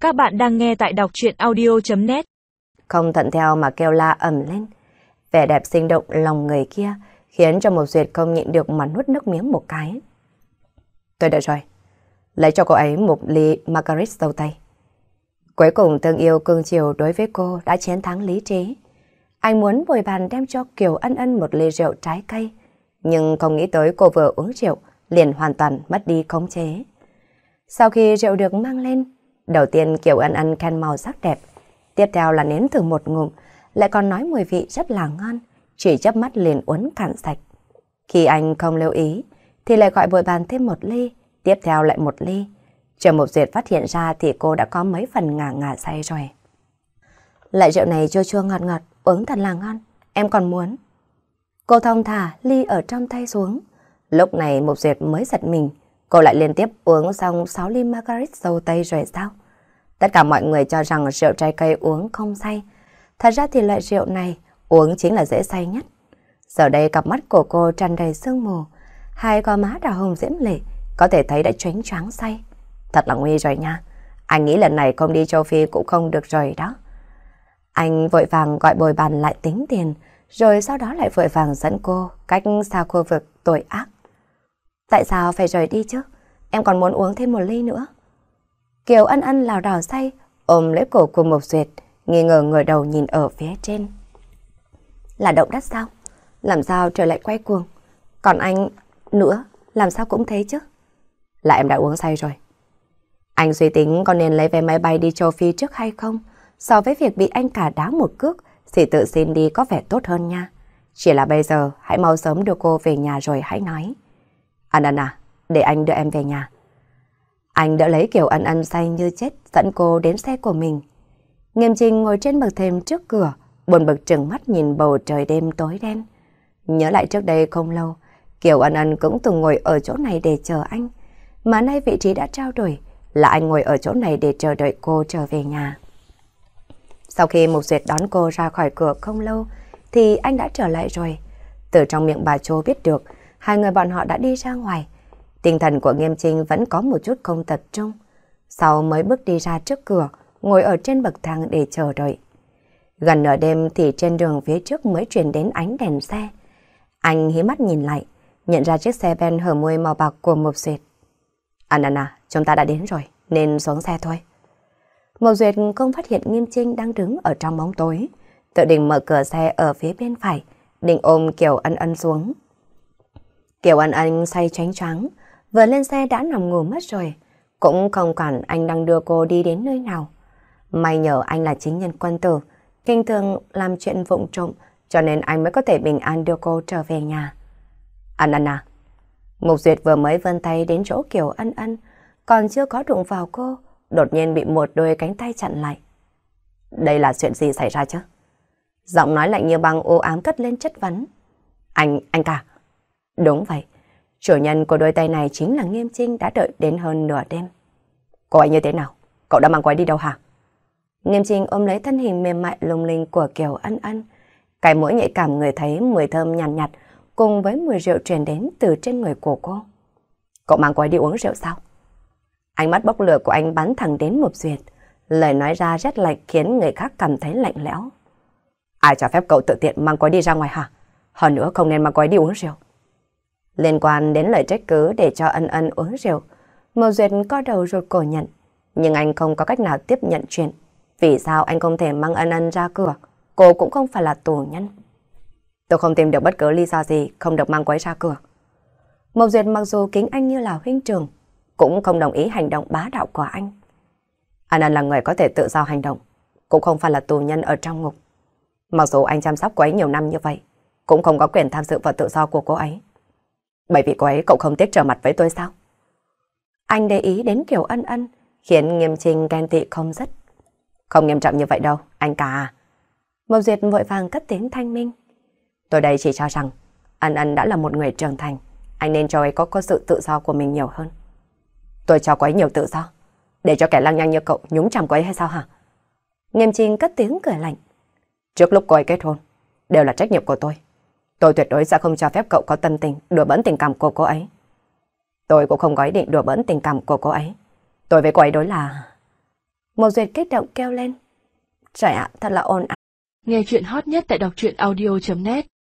Các bạn đang nghe tại đọc truyện audio.net. Không thuận theo mà kêu la ầm lên. Vẻ đẹp sinh động lòng người kia khiến cho Mộc Duyệt không nhịn được mà nuốt nước miếng một cái. Tôi đợi rồi. Lấy cho cô ấy một ly Margaret dâu tây. Cuối cùng thương yêu cương chiều đối với cô đã chiến thắng lý trí. Anh muốn bồi bàn đem cho Kiều Ân Ân một ly rượu trái cây, nhưng không nghĩ tới cô vừa uống rượu liền hoàn toàn mất đi khống chế. Sau khi rượu được mang lên, đầu tiên Kiều Ân Ân khen màu sắc đẹp, tiếp theo là nếm thử một ngụm, lại còn nói mùi vị rất là ngon, chỉ chớp mắt liền uống cạn sạch. Khi anh không lưu ý, thì lại gọi bồi bàn thêm một ly, tiếp theo lại một ly. Chờ Mộc Duyệt phát hiện ra thì cô đã có mấy phần ngả ngả say rồi. Lại rượu này chua chua ngọt ngọt, uống thật là ngon, em còn muốn. Cô thong thả ly ở trong tay xuống. Lúc này Mộc Duyệt mới giật mình, cô lại liên tiếp uống xong 6 ly Margaret dâu tây rồi sao? Tất cả mọi người cho rằng rượu trái cây uống không say. Thật ra thì loại rượu này uống chính là dễ say nhất. Giờ đây cặp mắt của cô tràn đầy sương mù, hai gò má đỏ hồng diễm lệ, có thể thấy đã choáng choáng say. Thật là nguy rồi nha. Anh nghĩ lần này không đi châu Phi cũng không được rồi đó. Anh vội vàng gọi bồi bàn lại tính tiền, rồi sau đó lại vội vàng dẫn cô cách xa khu vực tội ác. Tại sao phải rời đi chứ? Em còn muốn uống thêm một ly nữa. Kiều Ân Ân lảo đảo say, ôm lấy cổ của Mộc Duyệt, nghi ngờ ngửa đầu nhìn ở phía trên. Là động đất sao? Làm sao trời lại quay cuồng? Còn anh nữa, làm sao cũng thế chứ? Là em đã uống say rồi. Anh suy tính có nên lấy vé máy bay đi châu Phi trước hay không? So với việc bị anh cả đá một cước, thì tự xin đi có vẻ tốt hơn nha. Chỉ là bây giờ, hãy mau sớm đưa cô về nhà rồi hãy nói. Ân Ân à, để anh đưa em về nhà. Anh đỡ lấy Kiều Ân Ân say như chết, dẫn cô đến xe của mình. Nghiêm Trinh ngồi trên bậc thềm trước cửa, buồn bực trừng mắt nhìn bầu trời đêm tối đen. Nhớ lại trước đây không lâu, Kiều Ân Ân cũng từng ngồi ở chỗ này để chờ anh, mà nay vị trí đã trao đổi, là anh ngồi ở chỗ này để chờ đợi cô trở về nhà. Sau khi Mộc Duyệt đón cô ra khỏi cửa không lâu, thì anh đã trở lại rồi. Từ trong miệng bà Châu biết được, hai người bọn họ đã đi ra ngoài. Tinh thần của Nghiêm Trinh vẫn có một chút không tập trung. Sau mới bước đi ra trước cửa, ngồi ở trên bậc thang để chờ đợi. Gần nửa đêm thì trên đường phía trước mới truyền đến ánh đèn xe. Anh hí mắt nhìn lại, nhận ra chiếc xe Ben hở môi màu bạc của Mộc Duyệt. Ân Ân à, chúng ta đã đến rồi, nên xuống xe thôi. Mộc Duyệt không phát hiện Nghiêm Trinh đang đứng ở trong bóng tối, tự định mở cửa xe ở phía bên phải, định ôm Kiều Ân Ân xuống. Kiều Ân Ân say choáng choáng, vừa lên xe đã nằm ngủ mất rồi, cũng không quản anh đang đưa cô đi đến nơi nào. May nhờ anh là chính nhân quân tử, kinh thường làm chuyện vụng trộm, cho nên anh mới có thể bình an đưa cô trở về nhà. Ân Ân à. Mộc Duyệt vừa mới vươn tay đến chỗ Kiều Ân Ân, còn chưa có đụng vào cô, đột nhiên bị một đôi cánh tay chặn lại. Đây là chuyện gì xảy ra chứ? Giọng nói lạnh như băng u ám cất lên chất vấn. Anh cả. Đúng vậy, chủ nhân của đôi tay này chính là Nghiêm Trinh đã đợi đến hơn nửa đêm. Cô ấy như thế nào? Cậu đã mang cô ấy đi đâu hả? Nghiêm Trinh ôm lấy thân hình mềm mại lung linh của Kiều Ân Ân. Cái mũi nhạy cảm người thấy mùi thơm nhàn nhạt, cùng với mùi rượu truyền đến từ trên người của cô. Cậu mang cô ấy đi uống rượu sao? Ánh mắt bốc lửa của anh bắn thẳng đến Mộc Duyệt. Lời nói ra rất lạnh khiến người khác cảm thấy lạnh lẽo. Ai cho phép cậu tự tiện mang cô ấy đi ra ngoài hả? Hơn nữa không nên mang cô ấy đi uống rượu. Liên quan đến lời trách cứ để cho Ân Ân uống rượu, Mộc Duyệt co đầu rụt cổ nhận. Nhưng anh không có cách nào tiếp nhận chuyện. Vì sao anh không thể mang Ân Ân ra cửa? Cô cũng không phải là tù nhân. Tôi không tìm được bất cứ lý do gì không được mang cô ấy ra cửa. Mộc Duyệt mặc dù kính anh như là huynh trưởng, cũng không đồng ý hành động bá đạo của anh. Ân Ân là người có thể tự do hành động, cũng không phải là tù nhân ở trong ngục. Mặc dù anh chăm sóc cô ấy nhiều năm như vậy, cũng không có quyền tham dự vào tự do của cô ấy. Bởi vì cô ấy cậu không tiếc trở mặt với tôi sao? Anh để ý đến Kiều Ân Ân, khiến Nghiêm Trinh ghen tị không dứt. Không nghiêm trọng như vậy đâu, anh cả à. Mộc Duyệt vội vàng cất tiếng thanh minh. Tôi đây chỉ cho rằng Ân Ân đã là một người trưởng thành, anh nên cho ấy có sự tự do của mình nhiều hơn. Tôi cho cô ấy nhiều tự do, để cho kẻ lăng nhăng như cậu nhúng chàm cô ấy hay sao hả? Nghiêm Trinh cất tiếng cười lạnh. Trước lúc cô ấy kết hôn, đều là trách nhiệm của tôi. Tôi tuyệt đối sẽ không cho phép cậu có tâm tình đùa bỡn tình cảm của cô ấy. Tôi cũng không có ý định đùa bỡn tình cảm của cô ấy. Tôi với cô ấy đối là... Một Duyệt kích động kêu lên. Trời ạ, thật là ồn ào. Nghe chuyện hot nhất tại đọc truyện audio.net